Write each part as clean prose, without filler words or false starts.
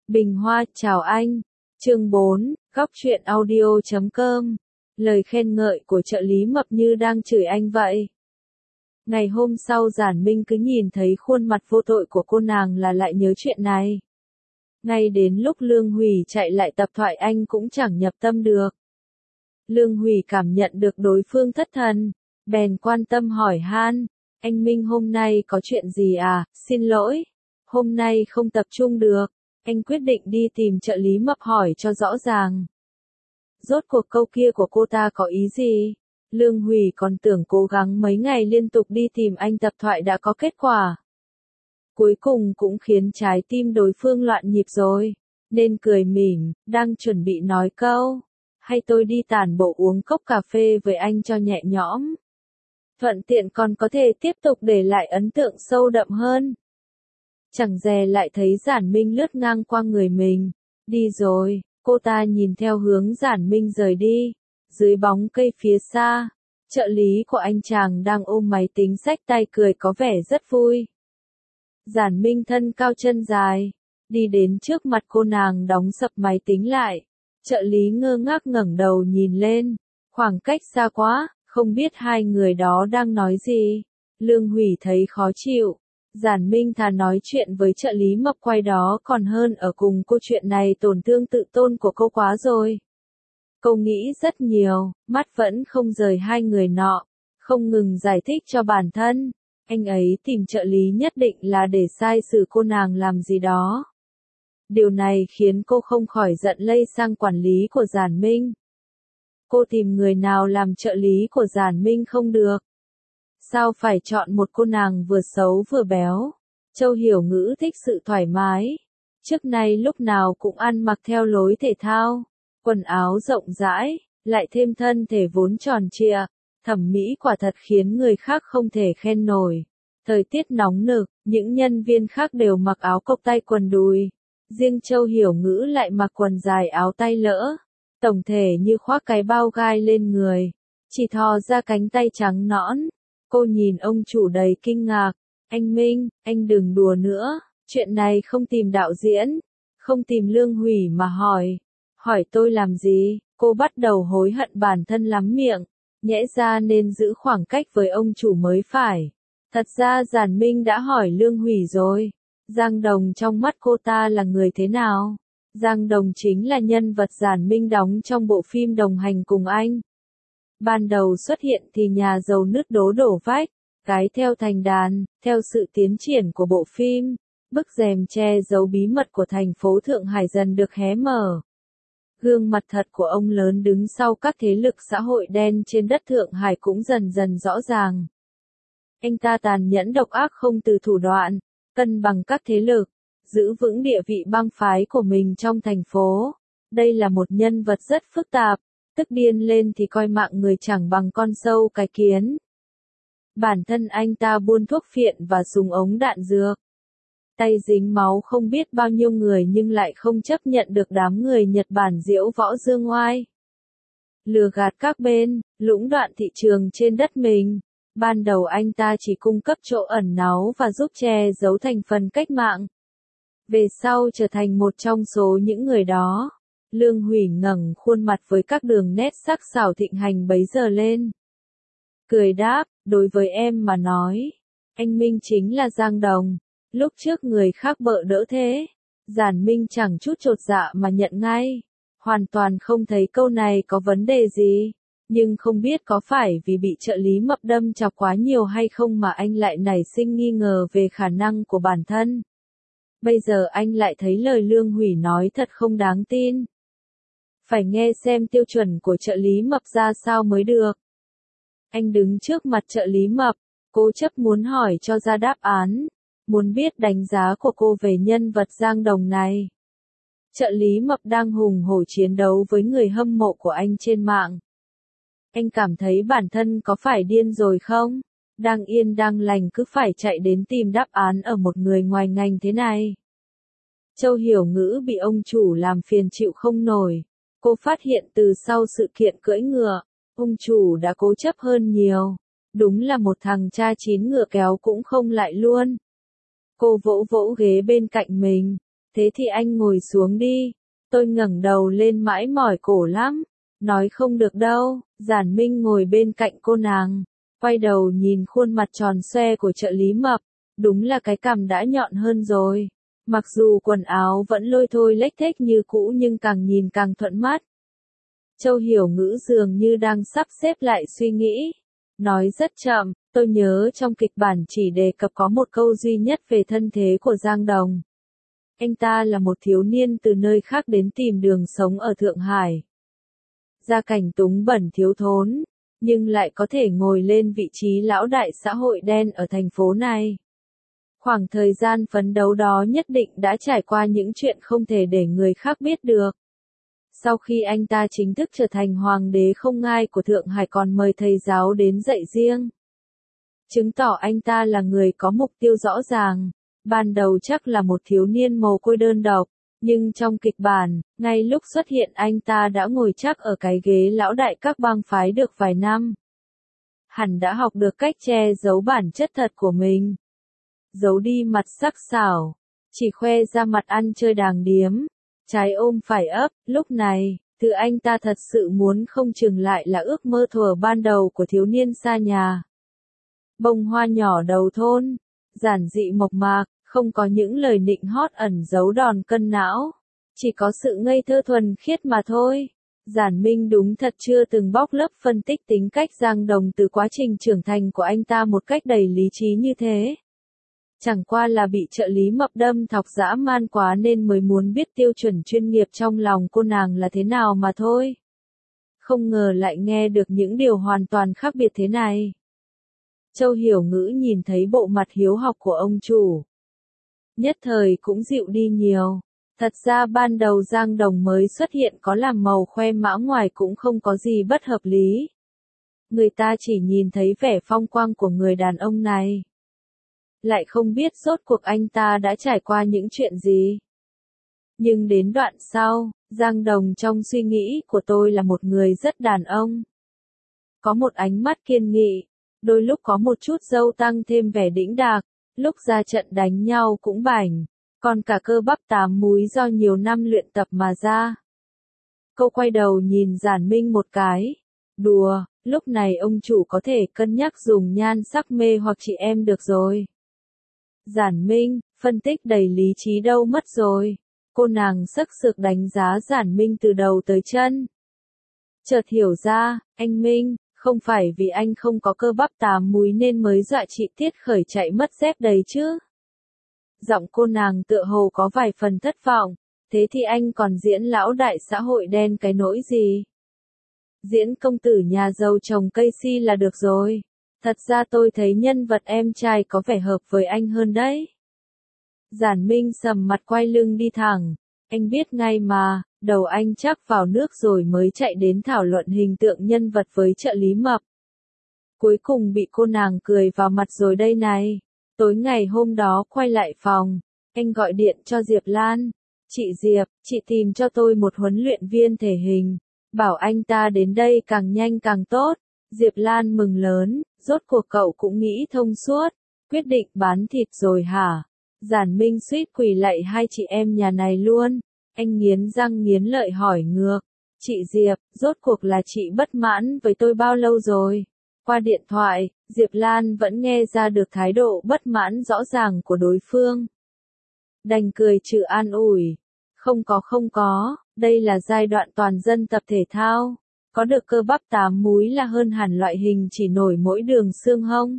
Bình Hoa, chào anh. Chương 4, góc truyện audio.com. Lời khen ngợi của trợ lý mập như đang chửi anh vậy. Ngày hôm sau Giản Minh cứ nhìn thấy khuôn mặt vô tội của cô nàng là lại nhớ chuyện này. Ngay đến lúc Lương Hủy chạy lại tập thoại anh cũng chẳng nhập tâm được. Lương Hủy cảm nhận được đối phương thất thần, bèn quan tâm hỏi han, anh Minh hôm nay có chuyện gì à, xin lỗi, hôm nay không tập trung được, anh quyết định đi tìm trợ lý mập hỏi cho rõ ràng. Rốt cuộc câu kia của cô ta có ý gì? Lương Hủy còn tưởng cố gắng mấy ngày liên tục đi tìm anh tập thoại đã có kết quả. Cuối cùng cũng khiến trái tim đối phương loạn nhịp rồi, nên cười mỉm, đang chuẩn bị nói câu, hay tôi đi tản bộ uống cốc cà phê với anh cho nhẹ nhõm. Thuận tiện còn có thể tiếp tục để lại ấn tượng sâu đậm hơn. Chẳng dè lại thấy Giản Minh lướt ngang qua người mình, đi rồi, cô ta nhìn theo hướng Giản Minh rời đi, dưới bóng cây phía xa, trợ lý của anh chàng đang ôm máy tính xách tay cười có vẻ rất vui. Giản Minh thân cao chân dài, đi đến trước mặt cô nàng đóng sập máy tính lại, trợ lý ngơ ngác ngẩng đầu nhìn lên, khoảng cách xa quá, không biết hai người đó đang nói gì. Lương Hủy thấy khó chịu, Giản Minh thà nói chuyện với trợ lý mập quay đó còn hơn ở cùng cô, chuyện này tổn thương tự tôn của cô quá rồi. Cô nghĩ rất nhiều, mắt vẫn không rời hai người nọ, không ngừng giải thích cho bản thân, anh ấy tìm trợ lý nhất định là để sai xử cô nàng làm gì đó. Điều này khiến cô không khỏi giận lây sang quản lý của Giản Minh. Cô tìm người nào làm trợ lý của Giản Minh không được? Sao phải chọn một cô nàng vừa xấu vừa béo? Châu Hiểu Ngữ thích sự thoải mái. Trước nay lúc nào cũng ăn mặc theo lối thể thao, quần áo rộng rãi, lại thêm thân thể vốn tròn trịa, thẩm mỹ quả thật khiến người khác không thể khen nổi. Thời tiết nóng nực, những nhân viên khác đều mặc áo cộc tay quần đùi, riêng Châu Hiểu Ngữ lại mặc quần dài áo tay lỡ, tổng thể như khoác cái bao gai lên người, chỉ thò ra cánh tay trắng nõn. Cô nhìn ông chủ đầy kinh ngạc, anh Minh, anh đừng đùa nữa, chuyện này không tìm đạo diễn, không tìm Lương Hủy mà hỏi tôi làm gì? Cô bắt đầu hối hận bản thân lắm miệng, nhẽ ra nên giữ khoảng cách với ông chủ mới phải. Thật ra Giản Minh đã hỏi Lương Hủy rồi, Giang Đồng trong mắt cô ta là người thế nào? Giang Đồng chính là nhân vật Giản Minh đóng trong bộ phim đồng hành cùng anh. Ban đầu xuất hiện thì nhà giàu nứt đố đổ vách, cái theo thành đàn, theo sự tiến triển của bộ phim, bức rèm che giấu bí mật của thành phố Thượng Hải dần được hé mở. Gương mặt thật của ông lớn đứng sau các thế lực xã hội đen trên đất Thượng Hải cũng dần dần rõ ràng. Anh ta tàn nhẫn độc ác không từ thủ đoạn, cân bằng các thế lực, giữ vững địa vị bang phái của mình trong thành phố. Đây là một nhân vật rất phức tạp, tức điên lên thì coi mạng người chẳng bằng con sâu cái kiến. Bản thân anh ta buôn thuốc phiện và súng ống đạn dược. Tay dính máu không biết bao nhiêu người nhưng lại không chấp nhận được đám người Nhật Bản diễu võ dương oai. Lừa gạt các bên, lũng đoạn thị trường trên đất mình. Ban đầu anh ta chỉ cung cấp chỗ ẩn náu và giúp che giấu thành phần cách mạng. Về sau trở thành một trong số những người đó. Lương Hủy ngẩng khuôn mặt với các đường nét sắc sảo thịnh hành bấy giờ lên. Cười đáp, đối với em mà nói, anh Minh chính là Giang Đồng. Lúc trước người khác bợ đỡ thế, Giản Minh chẳng chút chột dạ mà nhận ngay. Hoàn toàn không thấy câu này có vấn đề gì. Nhưng không biết có phải vì bị trợ lý mập đâm chọc quá nhiều hay không mà anh lại nảy sinh nghi ngờ về khả năng của bản thân. Bây giờ anh lại thấy lời Lương Hủy nói thật không đáng tin. Phải nghe xem tiêu chuẩn của trợ lý mập ra sao mới được. Anh đứng trước mặt trợ lý mập, cố chấp muốn hỏi cho ra đáp án, muốn biết đánh giá của cô về nhân vật Giang Đồng này. Trợ lý mập đang hùng hổ chiến đấu với người hâm mộ của anh trên mạng. Anh cảm thấy bản thân có phải điên rồi không? Đang yên đang lành cứ phải chạy đến tìm đáp án ở một người ngoài ngành thế này. Châu Hiểu Ngữ bị ông chủ làm phiền chịu không nổi. Cô phát hiện từ sau sự kiện cưỡi ngựa, ông chủ đã cố chấp hơn nhiều. Đúng là một thằng cha chín ngựa kéo cũng không lại luôn. Cô vỗ vỗ ghế bên cạnh mình, Thế thì anh ngồi xuống đi. Tôi ngẩng đầu lên mãi mỏi cổ lắm. Nói không được đâu. Giản Minh ngồi bên cạnh cô nàng. Quay đầu nhìn khuôn mặt tròn xoe của trợ lý Mập. Đúng là cái cằm đã nhọn hơn rồi. Mặc dù quần áo vẫn lôi thôi lếch thếch như cũ nhưng càng nhìn càng thuận mắt. Châu Hiểu Ngữ dường như đang sắp xếp lại suy nghĩ. Nói rất chậm, tôi nhớ trong kịch bản chỉ đề cập có một câu duy nhất về thân thế của Giang Đồng. Anh ta là một thiếu niên từ nơi khác đến tìm đường sống ở Thượng Hải. Gia cảnh túng bẩn thiếu thốn, nhưng lại có thể ngồi lên vị trí lão đại xã hội đen ở thành phố này. Khoảng thời gian phấn đấu đó nhất định đã trải qua những chuyện không thể để người khác biết được. Sau khi anh ta chính thức trở thành hoàng đế không ngai của Thượng Hải còn mời thầy giáo đến dạy riêng. Chứng tỏ anh ta là người có mục tiêu rõ ràng. Ban đầu chắc là một thiếu niên mồ côi đơn độc, nhưng trong kịch bản, ngay lúc xuất hiện anh ta đã ngồi chắc ở cái ghế lão đại các bang phái được vài năm. Hẳn đã học được cách che giấu bản chất thật của mình. Giấu đi mặt sắc sảo, chỉ khoe ra mặt ăn chơi đàng điếm, trái ôm phải ấp. Lúc này, thứ anh ta thật sự muốn không chừng lại là ước mơ thuở ban đầu của thiếu niên xa nhà. Bông hoa nhỏ đầu thôn, giản dị mộc mạc, không có những lời nịnh hót ẩn giấu đòn cân não, chỉ có sự ngây thơ thuần khiết mà thôi. Giản Minh đúng thật chưa từng bóc lấp phân tích tính cách Giang Đồng từ quá trình trưởng thành của anh ta một cách đầy lý trí như thế. Chẳng qua là bị trợ lý Mập đâm thọc dã man quá nên mới muốn biết tiêu chuẩn chuyên nghiệp trong lòng cô nàng là thế nào mà thôi. Không ngờ lại nghe được những điều hoàn toàn khác biệt thế này. Châu Hiểu Ngữ nhìn thấy bộ mặt hiếu học của ông chủ. Nhất thời cũng dịu đi nhiều. Thật ra ban đầu Giang Đồng mới xuất hiện có làm màu khoe mã ngoài cũng không có gì bất hợp lý. Người ta chỉ nhìn thấy vẻ phong quang của người đàn ông này. Lại không biết rốt cuộc anh ta đã trải qua những chuyện gì. Nhưng đến đoạn sau, Giang Đồng trong suy nghĩ của tôi là một người rất đàn ông. Có một ánh mắt kiên nghị, đôi lúc có một chút râu tăng thêm vẻ đĩnh đạc, lúc ra trận đánh nhau cũng bảnh, còn cả cơ bắp 8 múi do nhiều năm luyện tập mà ra. Cô quay đầu nhìn Giản Minh một cái. Đùa, lúc này ông chủ có thể cân nhắc dùng nhan sắc mê hoặc chị em được rồi. Giản Minh, phân tích đầy lý trí đâu mất rồi. Cô nàng sắc sược đánh giá Giản Minh từ đầu tới chân. Chợt hiểu ra, anh Minh, không phải vì anh không có cơ bắp 8 múi nên mới dọa chị Tiết Khởi chạy mất dép đấy chứ. Giọng cô nàng tựa hồ có vài phần thất vọng, thế thì anh còn diễn lão đại xã hội đen cái nỗi gì? Diễn công tử nhà giàu trồng cây si là được rồi. Thật ra tôi thấy nhân vật em trai có vẻ hợp với anh hơn đấy. Giản Minh sầm mặt quay lưng đi thẳng. Anh biết ngay mà, đầu anh chắc vào nước rồi mới chạy đến thảo luận hình tượng nhân vật với trợ lý Mập. Cuối cùng bị cô nàng cười vào mặt rồi đây này. Tối ngày hôm đó quay lại phòng, anh gọi điện cho Diệp Lan. Chị Diệp, chị tìm cho tôi một huấn luyện viên thể hình. Bảo anh ta đến đây càng nhanh càng tốt. Diệp Lan mừng lớn, rốt cuộc cậu cũng nghĩ thông suốt. Quyết định bán thịt rồi hả? Giản Minh suýt quỳ lạy hai chị em nhà này luôn. Anh nghiến răng nghiến lợi hỏi ngược. Chị Diệp, rốt cuộc là chị bất mãn với tôi bao lâu rồi? Qua điện thoại, Diệp Lan vẫn nghe ra được thái độ bất mãn rõ ràng của đối phương. Đành cười trừ an ủi. Không có, đây là giai đoạn toàn dân tập thể thao. Có được cơ bắp 8 múi là hơn hẳn loại hình chỉ nổi mỗi đường xương hông.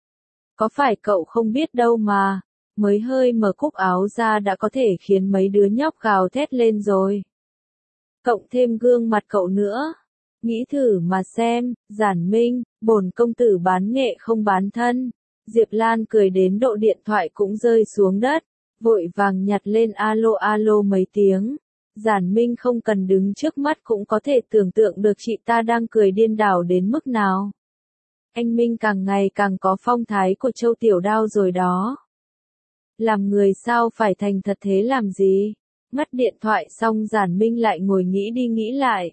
Có phải cậu không biết đâu mà, mới hơi mở cúc áo ra đã có thể khiến mấy đứa nhóc gào thét lên rồi. Cộng thêm gương mặt cậu nữa. Nghĩ thử mà xem, Giản Minh, bổn công tử bán nghệ không bán thân. Diệp Lan cười đến độ điện thoại cũng rơi xuống đất, vội vàng nhặt lên alo mấy tiếng. Giản Minh không cần đứng trước mắt cũng có thể tưởng tượng được chị ta đang cười điên đảo đến mức nào. Anh Minh càng ngày càng có phong thái của Châu Tiểu Đao rồi đó. Làm người sao phải thành thật thế làm gì? Ngắt điện thoại xong Giản Minh lại ngồi nghĩ đi nghĩ lại.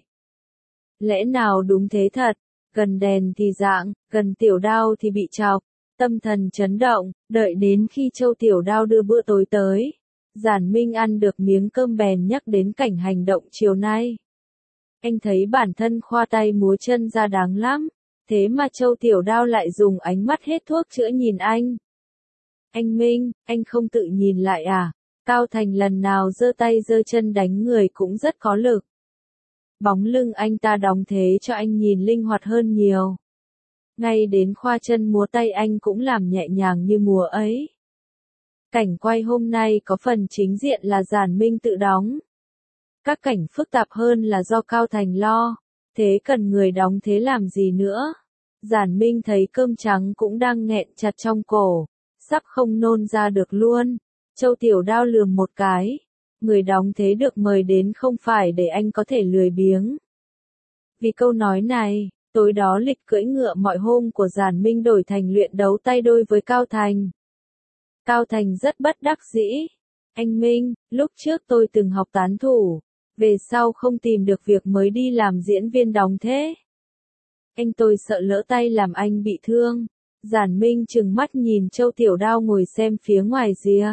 Lẽ nào đúng thế thật, gần đèn thì dạng, gần Tiểu Đao thì bị chọc, tâm thần chấn động, đợi đến khi Châu Tiểu Đao đưa bữa tối tới. Giản Minh ăn được miếng cơm bèn nhắc đến cảnh hành động chiều nay. Anh thấy bản thân khoa tay múa chân ra đáng lắm, thế mà Châu Tiểu Đao lại dùng ánh mắt hết thuốc chữa nhìn anh. Anh Minh, anh không tự nhìn lại à? Cao Thành lần nào giơ tay giơ chân đánh người cũng rất có lực. Bóng lưng anh ta đóng thế cho anh nhìn linh hoạt hơn nhiều. Ngay đến khoa chân múa tay anh cũng làm nhẹ nhàng như múa ấy. Cảnh quay hôm nay có phần chính diện là Giản Minh tự đóng. Các cảnh phức tạp hơn là do Cao Thành lo. Thế cần người đóng thế làm gì nữa? Giản Minh thấy cơm trắng cũng đang nghẹn chặt trong cổ, sắp không nôn ra được luôn. Châu Tiểu Đao lườm một cái. Người đóng thế được mời đến không phải để anh có thể lười biếng. Vì câu nói này, tối đó lịch cưỡi ngựa mọi hôm của Giản Minh đổi thành luyện đấu tay đôi với Cao Thành. Cao Thành rất bất đắc dĩ. Anh Minh, lúc trước tôi từng học tán thủ, về sau không tìm được việc mới đi làm diễn viên đóng thế. Anh tôi sợ lỡ tay làm anh bị thương. Giản Minh trừng mắt nhìn Châu Tiểu Đao ngồi xem phía ngoài rìa.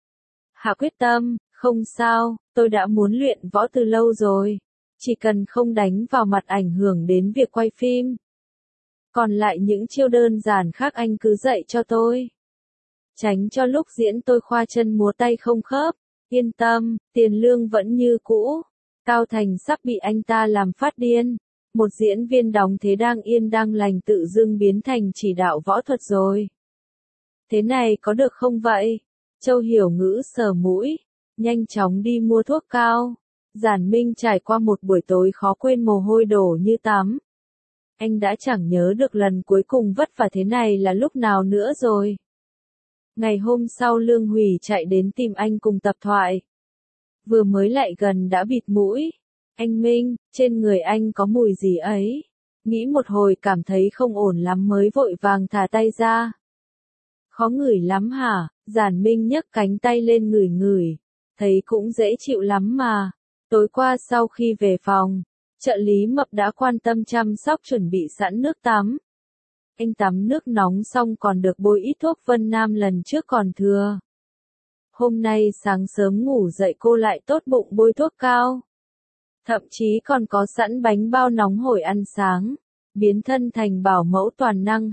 Hạ quyết tâm, không sao, tôi đã muốn luyện võ từ lâu rồi. Chỉ cần không đánh vào mặt ảnh hưởng đến việc quay phim. Còn lại những chiêu đơn giản khác anh cứ dạy cho tôi. Tránh cho lúc diễn tôi khoa chân múa tay không khớp. Yên tâm, tiền lương vẫn như cũ. Cao Thành sắp bị anh ta làm phát điên. Một diễn viên đóng thế đang yên đang lành tự dưng biến thành chỉ đạo võ thuật rồi. Thế này có được không vậy? Châu Hiểu Ngữ sờ mũi, nhanh chóng đi mua thuốc cao. Giản Minh trải qua một buổi tối khó quên mồ hôi đổ như tắm. Anh đã chẳng nhớ được lần cuối cùng vất vả thế này là lúc nào nữa rồi. Ngày hôm sau Lương Hủy chạy đến tìm anh cùng tập thoại. Vừa mới lại gần đã bịt mũi. Anh Minh, trên người anh có mùi gì ấy? Nghĩ một hồi cảm thấy không ổn lắm mới vội vàng thả tay ra. Khó ngửi lắm hả? Giản Minh nhấc cánh tay lên ngửi ngửi. Thấy cũng dễ chịu lắm mà. Tối qua sau khi về phòng, trợ lý Mập đã quan tâm chăm sóc chuẩn bị sẵn nước tắm. Anh tắm nước nóng xong còn được bôi ít thuốc Vân Nam lần trước còn thừa. Hôm nay sáng sớm ngủ dậy cô lại tốt bụng bôi thuốc cao. Thậm chí còn có sẵn bánh bao nóng hổi ăn sáng. Biến thân thành bảo mẫu toàn năng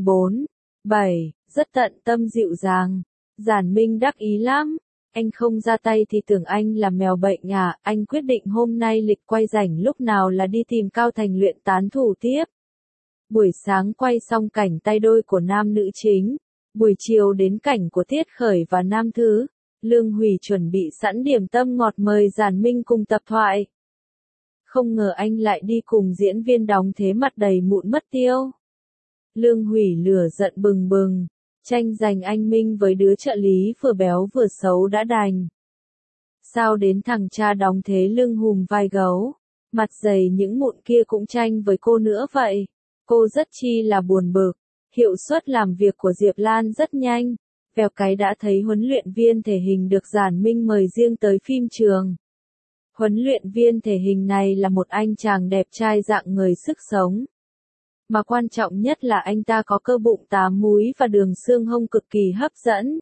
24/7, rất tận tâm dịu dàng. Giản Minh đắc ý lắm. Anh không ra tay thì tưởng anh là mèo bệnh à. Anh quyết định hôm nay lịch quay rảnh lúc nào là đi tìm Cao Thành luyện tán thủ tiếp. Buổi sáng quay xong cảnh tay đôi của nam nữ chính. Buổi chiều đến cảnh của Tiết Khởi và Nam Thứ. Lương Hủy chuẩn bị sẵn điểm tâm ngọt mời Giản Minh cùng tập thoại. Không ngờ anh lại đi cùng diễn viên đóng thế mặt đầy mụn mất tiêu. Lương Hủy lửa giận bừng bừng. Tranh giành anh Minh với đứa trợ lý vừa béo vừa xấu đã đành. Sao đến thằng cha đóng thế lưng hùm vai gấu. Mặt dày những mụn kia cũng tranh với cô nữa vậy. Cô rất chi là buồn bực. Hiệu suất làm việc của Diệp Lan rất nhanh. Vèo cái đã thấy huấn luyện viên thể hình được Giản Minh mời riêng tới phim trường. Huấn luyện viên thể hình này là một anh chàng đẹp trai dạng người sức sống. Mà quan trọng nhất là anh ta có cơ bụng 8 múi và đường xương hông cực kỳ hấp dẫn.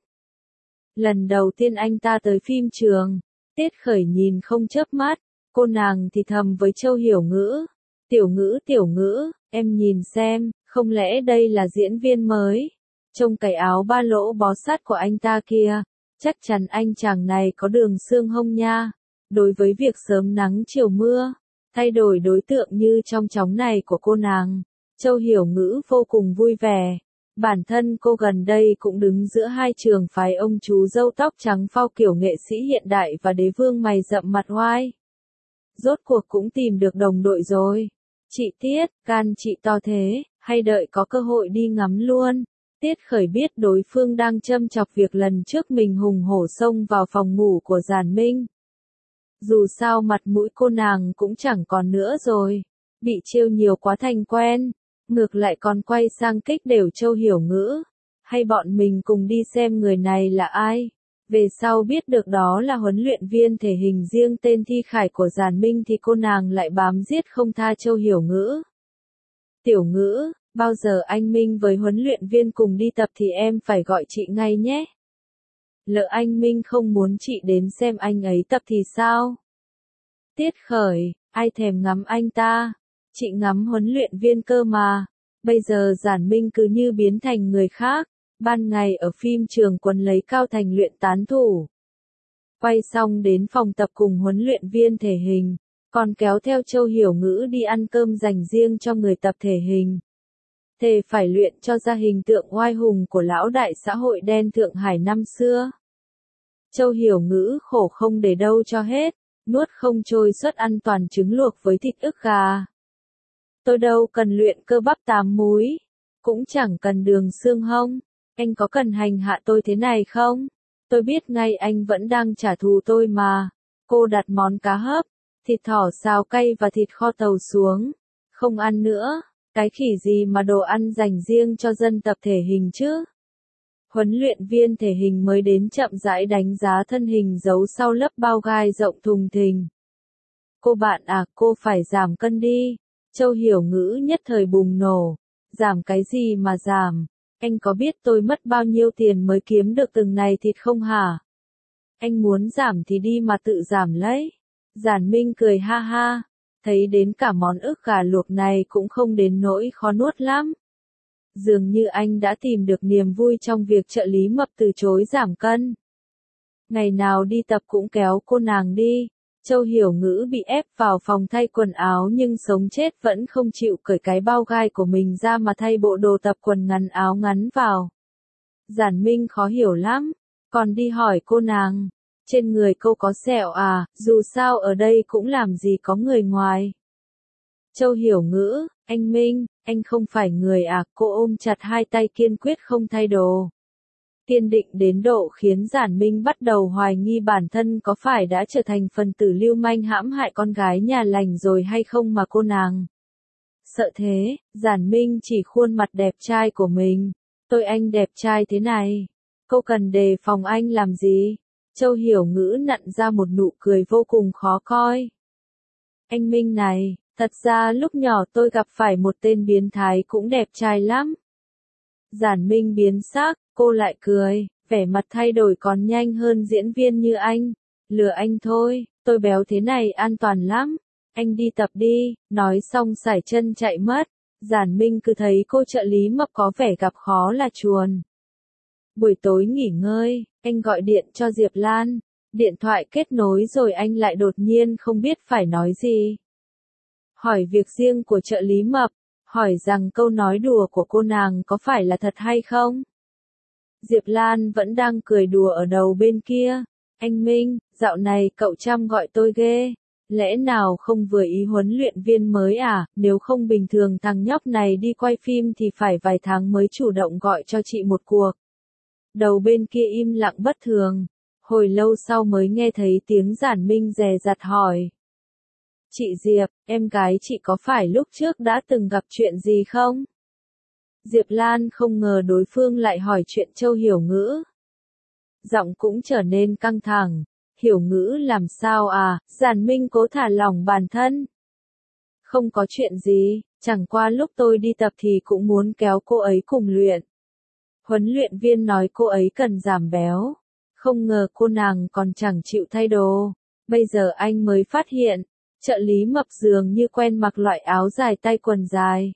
Lần đầu tiên anh ta tới phim trường, Tiết Khởi nhìn không chớp mắt, cô nàng thì thầm với Châu Hiểu Ngữ. Tiểu ngữ, em nhìn xem, không lẽ đây là diễn viên mới? Trông cái áo ba lỗ bó sát của anh ta kia, chắc chắn anh chàng này có đường xương hông nha. Đối với việc sớm nắng chiều mưa, thay đổi đối tượng như trong chóng này của cô nàng, Châu Hiểu Ngữ vô cùng vui vẻ. Bản thân cô gần đây cũng đứng giữa hai trường phái ông chú râu tóc trắng phao kiểu nghệ sĩ hiện đại và đế vương mày rậm mặt oai. Rốt cuộc cũng tìm được đồng đội rồi. Chị Tiết, gan chị to thế, hay đợi có cơ hội đi ngắm luôn. Tiết Khởi biết đối phương đang châm chọc việc lần trước mình hùng hổ xông vào phòng ngủ của Giản Minh. Dù sao mặt mũi cô nàng cũng chẳng còn nữa rồi. Bị trêu nhiều quá thành quen. Ngược lại còn quay sang kích đều Châu Hiểu Ngữ. Hay bọn mình cùng đi xem người này là ai. Về sau biết được đó là huấn luyện viên thể hình riêng tên Thi Khải của Giản Minh thì cô nàng lại bám giết không tha Châu Hiểu Ngữ. Tiểu Ngữ, bao giờ anh Minh với huấn luyện viên cùng đi tập thì em phải gọi chị ngay nhé. Lỡ anh Minh không muốn chị đến xem anh ấy tập thì sao? Tiết Khởi, ai thèm ngắm anh ta? Chị ngắm huấn luyện viên cơ mà. Bây giờ Giản Minh cứ như biến thành người khác. Ban ngày ở phim trường quần lấy Cao Thành luyện tán thủ. Quay xong đến phòng tập cùng huấn luyện viên thể hình. Còn kéo theo Châu Hiểu Ngữ đi ăn cơm dành riêng cho người tập thể hình. Thề phải luyện cho ra hình tượng oai hùng của lão đại xã hội đen Thượng Hải năm xưa. Châu Hiểu Ngữ khổ không để đâu cho hết, nuốt không trôi suất ăn toàn trứng luộc với thịt ức gà. Tôi đâu cần luyện cơ bắp 8 múi, cũng chẳng cần đường xương hông, anh có cần hành hạ tôi thế này không? Tôi biết ngay anh vẫn đang trả thù tôi mà. Cô đặt món cá hấp, thịt thỏ xào cay và thịt kho tàu xuống. Không ăn nữa, cái khỉ gì mà đồ ăn dành riêng cho dân tập thể hình chứ? Huấn luyện viên thể hình mới đến chậm rãi đánh giá thân hình giấu sau lớp bao gai rộng thùng thình. Cô bạn à, cô phải giảm cân đi. Châu Hiểu Ngữ nhất thời bùng nổ. Giảm cái gì mà giảm? Anh có biết tôi mất bao nhiêu tiền mới kiếm được từng này thịt không hả? Anh muốn giảm thì đi mà tự giảm lấy. Giản Minh cười ha ha. Thấy đến cả món ức gà luộc này cũng không đến nỗi khó nuốt lắm. Dường như anh đã tìm được niềm vui trong việc trợ lý mập từ chối giảm cân. Ngày nào đi tập cũng kéo cô nàng đi. Châu Hiểu Ngữ bị ép vào phòng thay quần áo nhưng sống chết vẫn không chịu cởi cái bao gai của mình ra mà thay bộ đồ tập quần ngắn áo ngắn vào. Giản Minh khó hiểu lắm, còn đi hỏi cô nàng, trên người cô có sẹo à, dù sao ở đây cũng làm gì có người ngoài. Châu Hiểu Ngữ, anh Minh, anh không phải người à, cô ôm chặt hai tay kiên quyết không thay đồ. Kiên định đến độ khiến Giản Minh bắt đầu hoài nghi bản thân có phải đã trở thành phần tử lưu manh hãm hại con gái nhà lành rồi hay không mà cô nàng. Sợ thế, Giản Minh chỉ khuôn mặt đẹp trai của mình. Tôi anh đẹp trai thế này. Cô cần đề phòng anh làm gì? Châu Hiểu Ngữ nặn ra một nụ cười vô cùng khó coi. Anh Minh này, thật ra lúc nhỏ tôi gặp phải một tên biến thái cũng đẹp trai lắm. Giản Minh biến sắc, cô lại cười, vẻ mặt thay đổi còn nhanh hơn diễn viên như anh. Lừa anh thôi, tôi béo thế này an toàn lắm. Anh đi tập đi, nói xong sải chân chạy mất. Giản Minh cứ thấy cô trợ lý mập có vẻ gặp khó là chuồn. Buổi tối nghỉ ngơi, anh gọi điện cho Diệp Lan. Điện thoại kết nối rồi anh lại đột nhiên không biết phải nói gì. Hỏi việc riêng của trợ lý mập, hỏi rằng câu nói đùa của cô nàng có phải là thật hay không? Diệp Lan vẫn đang cười đùa ở đầu bên kia. Anh Minh, dạo này cậu chăm gọi tôi ghê. Lẽ nào không vừa ý huấn luyện viên mới à, nếu không bình thường thằng nhóc này đi quay phim thì phải vài tháng mới chủ động gọi cho chị một cuộc. Đầu bên kia im lặng bất thường. Hồi lâu sau mới nghe thấy tiếng Giản Minh dè dặt hỏi. Chị Diệp, em gái chị có phải lúc trước đã từng gặp chuyện gì không? Diệp Lan không ngờ đối phương lại hỏi chuyện Châu Hiểu Ngữ. Giọng cũng trở nên căng thẳng. Hiểu Ngữ làm sao à, Giản Minh cố thả lỏng bản thân. Không có chuyện gì, chẳng qua lúc tôi đi tập thì cũng muốn kéo cô ấy cùng luyện. Huấn luyện viên nói cô ấy cần giảm béo. Không ngờ cô nàng còn chẳng chịu thay đồ. Bây giờ anh mới phát hiện, trợ lý mập dường như quen mặc loại áo dài tay quần dài.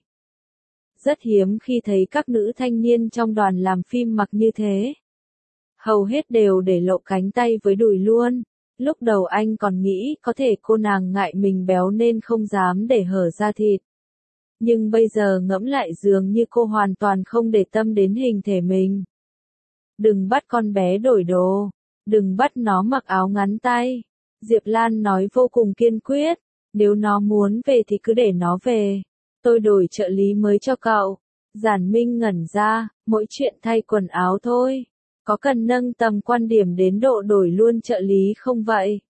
Rất hiếm khi thấy các nữ thanh niên trong đoàn làm phim mặc như thế. Hầu hết đều để lộ cánh tay với đùi luôn. Lúc đầu anh còn nghĩ có thể cô nàng ngại mình béo nên không dám để hở ra thịt. Nhưng bây giờ ngẫm lại dường như cô hoàn toàn không để tâm đến hình thể mình. Đừng bắt con bé đổi đồ. Đừng bắt nó mặc áo ngắn tay. Diệp Lan nói vô cùng kiên quyết. Nếu nó muốn về thì cứ để nó về. Tôi đổi trợ lý mới cho cậu. Giản Minh ngẩn ra, mỗi chuyện thay quần áo thôi. Có cần nâng tầm quan điểm đến độ đổi luôn trợ lý không vậy?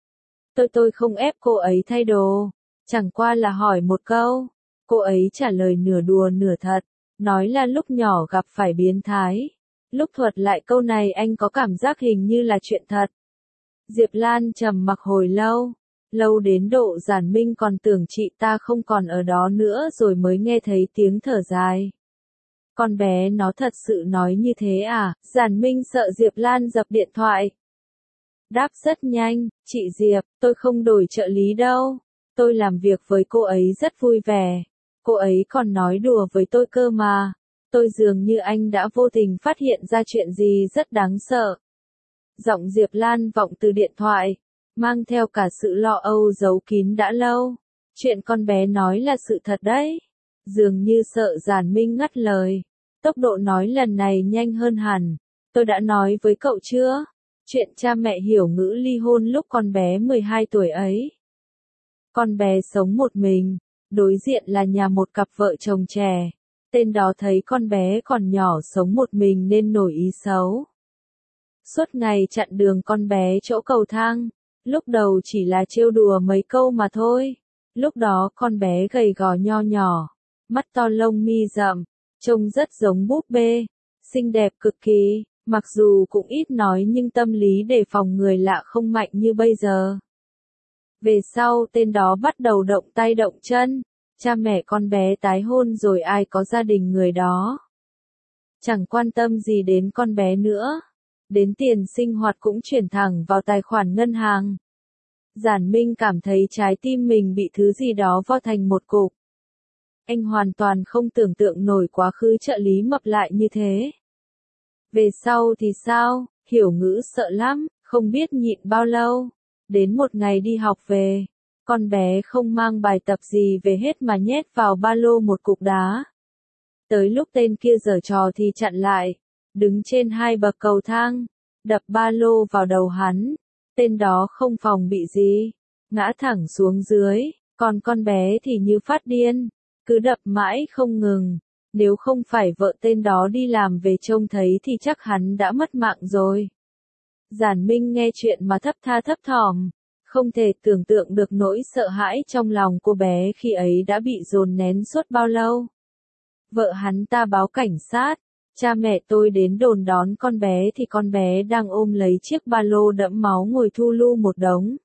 Tôi không ép cô ấy thay đồ. Chẳng qua là hỏi một câu. Cô ấy trả lời nửa đùa nửa thật. Nói là lúc nhỏ gặp phải biến thái. Lúc thuật lại câu này anh có cảm giác hình như là chuyện thật. Diệp Lan trầm mặc hồi lâu. Lâu đến độ Giản Minh còn tưởng chị ta không còn ở đó nữa rồi mới nghe thấy tiếng thở dài. Con bé nó thật sự nói như thế à? Giản Minh sợ Diệp Lan dập điện thoại. Đáp rất nhanh, chị Diệp, tôi không đổi trợ lý đâu. Tôi làm việc với cô ấy rất vui vẻ. Cô ấy còn nói đùa với tôi cơ mà. Tôi dường như anh đã vô tình phát hiện ra chuyện gì rất đáng sợ. Giọng Diệp Lan vọng từ điện thoại, mang theo cả sự lo âu giấu kín đã lâu. Chuyện con bé nói là sự thật đấy. Dường như sợ Giản Minh ngắt lời. Tốc độ nói lần này nhanh hơn hẳn. Tôi đã nói với cậu chưa? Chuyện cha mẹ Hiểu Ngữ ly hôn lúc con bé 12 tuổi ấy. Con bé sống một mình, đối diện là nhà một cặp vợ chồng trẻ. Tên đó thấy con bé còn nhỏ sống một mình nên nổi ý xấu. Suốt ngày chặn đường con bé chỗ cầu thang. Lúc đầu chỉ là trêu đùa mấy câu mà thôi. Lúc đó con bé gầy gò nho nhỏ, mắt to lông mi rậm, trông rất giống búp bê, xinh đẹp cực kỳ, mặc dù cũng ít nói nhưng tâm lý đề phòng người lạ không mạnh như bây giờ. Về sau tên đó bắt đầu động tay động chân, cha mẹ con bé tái hôn rồi ai có gia đình người đó. Chẳng quan tâm gì đến con bé nữa, đến tiền sinh hoạt cũng chuyển thẳng vào tài khoản ngân hàng. Giản Minh cảm thấy trái tim mình bị thứ gì đó vo thành một cục. Anh hoàn toàn không tưởng tượng nổi quá khứ trợ lý mập lại như thế. Về sau thì sao, Hiểu Ngữ sợ lắm, không biết nhịn bao lâu. Đến một ngày đi học về, con bé không mang bài tập gì về hết mà nhét vào ba lô một cục đá. Tới lúc tên kia giở trò thì chặn lại, đứng trên hai bậc cầu thang, đập ba lô vào đầu hắn. Tên đó không phòng bị gì, ngã thẳng xuống dưới, còn con bé thì như phát điên, cứ đập mãi không ngừng. Nếu không phải vợ tên đó đi làm về trông thấy thì chắc hắn đã mất mạng rồi. Giản Minh nghe chuyện mà thấp tha thấp thỏm, không thể tưởng tượng được nỗi sợ hãi trong lòng cô bé khi ấy đã bị dồn nén suốt bao lâu. Vợ hắn ta báo cảnh sát, cha mẹ tôi đến đồn đón con bé thì con bé đang ôm lấy chiếc ba lô đẫm máu ngồi thu lu một đống.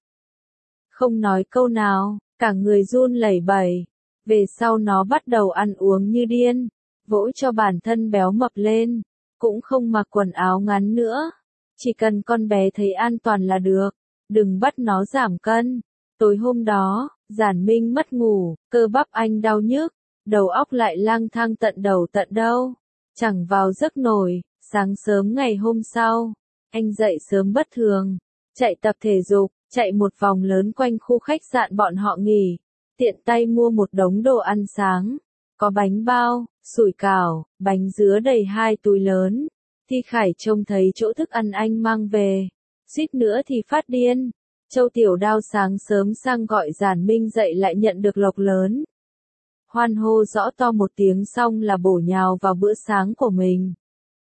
Không nói câu nào, cả người run lẩy bẩy. Về sau nó bắt đầu ăn uống như điên, vỗ cho bản thân béo mập lên, cũng không mặc quần áo ngắn nữa. Chỉ cần con bé thấy an toàn là được, đừng bắt nó giảm cân. Tối hôm đó, Giản Minh mất ngủ, cơ bắp anh đau nhức, đầu óc lại lang thang tận đầu tận đâu, chẳng vào giấc nổi. Sáng sớm ngày hôm sau, anh dậy sớm bất thường, chạy tập thể dục, chạy một vòng lớn quanh khu khách sạn bọn họ nghỉ, tiện tay mua một đống đồ ăn sáng, có bánh bao, sủi cảo, bánh dứa đầy 2 túi lớn. Thi Khải trông thấy chỗ thức ăn anh mang về, suýt nữa thì phát điên. Châu Tiểu Đao sáng sớm sang gọi Giản Minh dậy lại nhận được lộc lớn. Hoan hô rõ to một tiếng xong là bổ nhào vào bữa sáng của mình.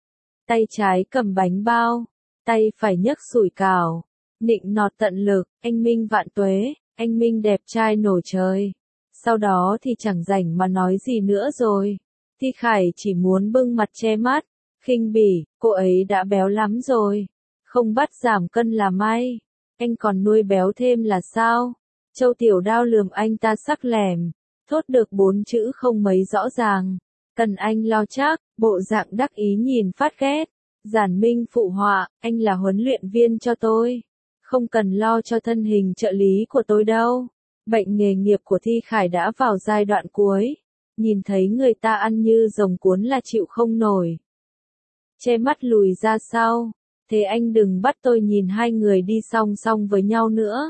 Tay trái cầm bánh bao, tay phải nhấc sủi cảo, nịnh nọt tận lực, anh Minh vạn tuế, anh Minh đẹp trai nổi trời. Sau đó thì chẳng rảnh mà nói gì nữa rồi. Thi Khải chỉ muốn bưng mặt che mắt, khinh bỉ, cô ấy đã béo lắm rồi, không bắt giảm cân là may, anh còn nuôi béo thêm là sao? Châu Tiểu Đao lườm anh ta sắc lẻm, thốt được 4 chữ không mấy rõ ràng, cần anh lo chắc, bộ dạng đắc ý nhìn phát ghét. Giản Minh phụ họa, anh là huấn luyện viên cho tôi, không cần lo cho thân hình trợ lý của tôi đâu. Bệnh nghề nghiệp của Thi Khải đã vào giai đoạn cuối, nhìn thấy người ta ăn như rồng cuốn là chịu không nổi. Che mắt lùi ra sau, thế anh đừng bắt tôi nhìn hai người đi song song với nhau nữa.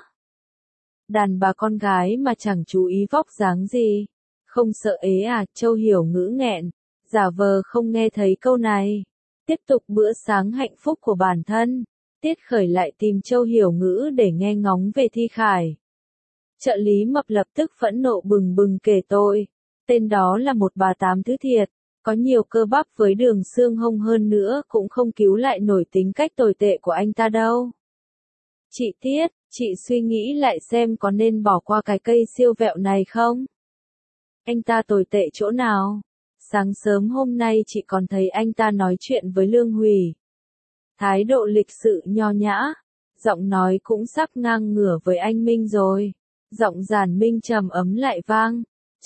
Đàn bà con gái mà chẳng chú ý vóc dáng gì, không sợ ế à? Châu Hiểu Ngữ nghẹn, giả vờ không nghe thấy câu này, tiếp tục bữa sáng hạnh phúc của bản thân. Tiết Khởi lại tìm Châu Hiểu Ngữ để nghe ngóng về Thi Khải. Trợ lý mập lập tức phẫn nộ bừng bừng kể tội, tên đó là một bà tám thứ thiệt, có nhiều cơ bắp với đường xương hông hơn nữa cũng không cứu lại nổi tính cách tồi tệ của anh ta đâu. Chị Tiết, chị suy nghĩ lại xem có nên bỏ qua cái cây siêu vẹo này không? Anh ta tồi tệ chỗ nào? Sáng sớm hôm nay chị còn thấy anh ta nói chuyện với Lương Hủy. Thái độ lịch sự nho nhã, giọng nói cũng sắp ngang ngửa với anh Minh rồi. Giọng Giản Minh trầm ấm lại vang,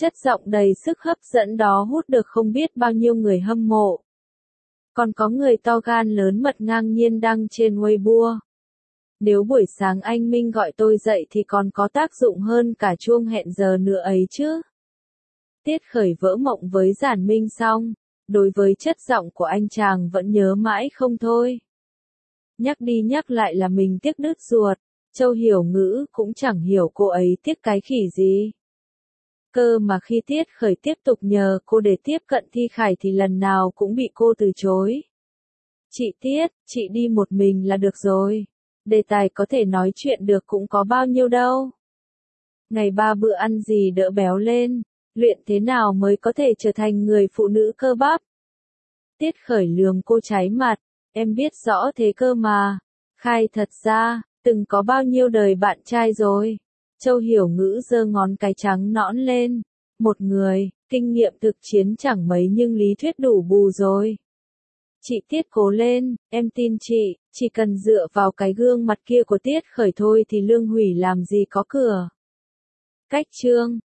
Chất giọng đầy sức hấp dẫn đó hút được không biết bao nhiêu người hâm mộ. Còn có người to gan lớn mật ngang nhiên đăng trên Weibo. Nếu buổi sáng anh Minh gọi tôi dậy thì còn có tác dụng hơn cả chuông hẹn giờ nữa ấy chứ. Tiết Khởi vỡ mộng với Giản Minh xong, đối với chất giọng của anh chàng vẫn nhớ mãi không thôi. Nhắc đi nhắc lại là mình tiếc đứt ruột, Châu Hiểu Ngữ cũng chẳng hiểu cô ấy tiếc cái khỉ gì. Cơ mà khi Tiết Khởi tiếp tục nhờ cô để tiếp cận Thi Khải thì lần nào cũng bị cô từ chối. Chị Tiết, chị đi một mình là được rồi. Đề tài có thể nói chuyện được cũng có bao nhiêu đâu. Ngày 3 bữa ăn gì đỡ béo lên, luyện thế nào mới có thể trở thành người phụ nữ cơ bắp. Tiết Khởi lườm cô cháy mặt, em biết rõ thế cơ mà. Khai thật ra, từng có bao nhiêu đời bạn trai rồi. Châu Hiểu Ngữ giơ ngón cái trắng nõn lên. Một người, kinh nghiệm thực chiến chẳng mấy nhưng lý thuyết đủ bù rồi. Chị Tiết cố lên, em tin chị, chỉ cần dựa vào cái gương mặt kia của Tiết Khởi thôi thì Lương Hủy làm gì có cửa. Cách chương